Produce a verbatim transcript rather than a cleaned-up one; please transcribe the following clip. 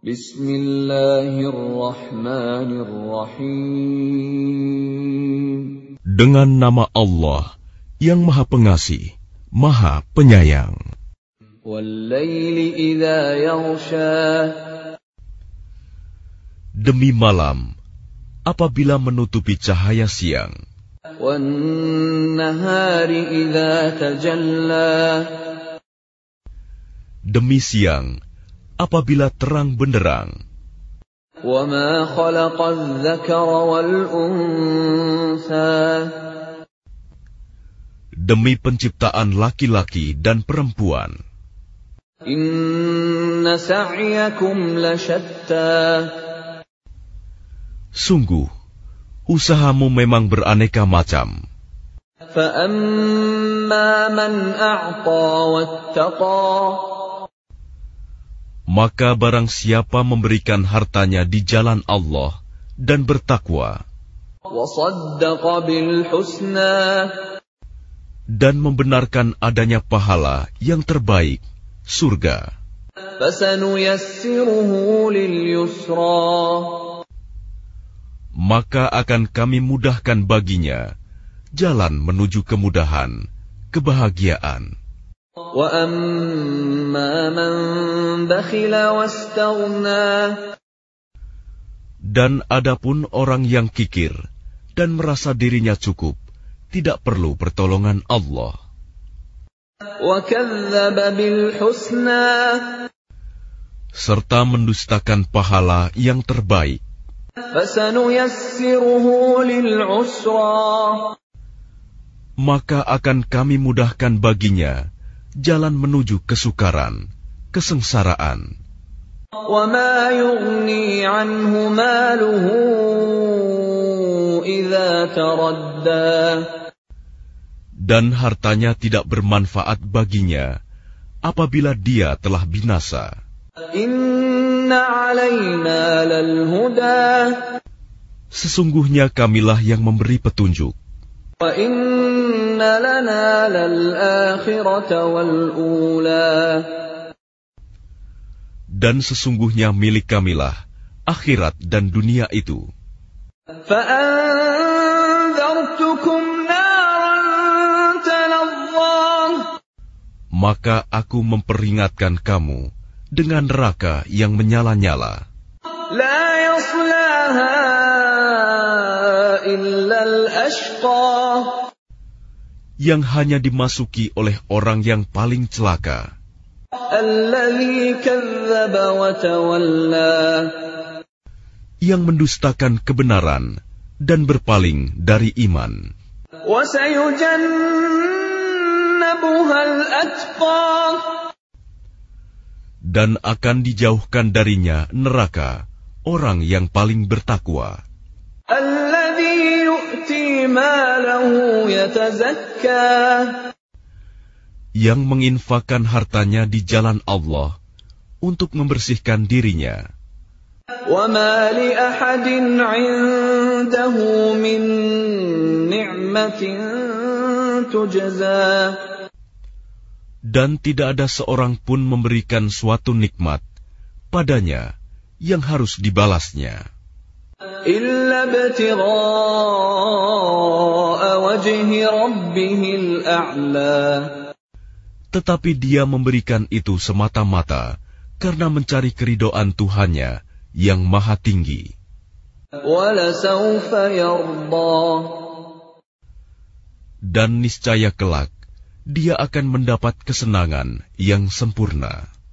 Bismillahirrahmanirrahim. Dengan nama Allah yang Maha Pengasih, Maha Penyayang. Wal-laili idza yaghsha. Demi malam, apabila menutupi cahaya siang. Wan-nahari idza tajalla. Demi siang, apabila terang benderang. وَمَا خَلَقَ الذَّكَرَ وَالْأُنثَى. Demi penciptaan laki-laki dan perempuan. Inna sa'yakum lasyatta. Sungguh, usahamu memang beraneka macam. فَأَمَّا مَنْ أَعْطَى وَاتَّقَى. Maka barang siapa memberikan hartanya di jalan Allah dan bertakwa وَصَدَّقَ بِالْحُسْنَى. dan membenarkan adanya pahala yang terbaik, surga, فَسَنُيَسِّرُهُ لِلْيُسْرَى. maka akan kami mudahkan baginya jalan menuju kemudahan, kebahagiaan. وَأَمَّا مَنْ بَخِلَ وَاسْتَغْنَى. Dan adapun orang yang kikir dan merasa dirinya cukup, tidak perlu pertolongan Allah. وَكَذَّبَ بِالْحُسْنَى. Serta mendustakan pahala yang terbaik. فَسَنُيَسِّرُهُ لِلْعُسْرَى. Maka akan kami mudahkan baginya jalan menuju kesukaran, kesengsaraan. وَمَا يُغْنِي عَنْهُ مَالُهُ إِذَا تَرَدَّى. Dan hartanya tidak bermanfaat baginya apabila dia telah binasa. Inna alaina lalhuda. Sesungguhnya kamilah yang memberi petunjuk. Wa inna lana lal-akhirata wal-ula. Dan sesungguhnya milik kamilah akhirat dan dunia itu. Fa'anzartukum naran talazza. Maka aku memperingatkan kamu dengan neraka yang menyala-nyala. La yaslaha illa al-ashqa. Yang hanya dimasuki oleh orang yang paling celaka. Alladzi kadzdzaba wa tawalla. Yang mendustakan kebenaran dan berpaling dari iman. Wa sayujannabuha al-atqa. Dan akan dijauhkan darinya neraka orang yang paling bertakwa. Alladzi yu'ti malahu yatazakka. Yang menginfakkan hartanya di jalan Allah untuk membersihkan dirinya. وَمَا لِأَحَدٍ عِندَهُ مِن نِّعْمَةٍ تُجْزَى. Dan tidak ada seorang pun memberikan suatu nikmat padanya yang harus dibalasnya. إِلَّا ابْتِغَاءَ وَجْهِ رَبِّهِ الْأَعْلَى. Tetapi dia memberikan itu semata-mata karena mencari keridhaan Tuhannya yang maha tinggi. وَلَسَوْفَ يَرْضَى. Dan niscaya kelak dia akan mendapat kesenangan yang sempurna.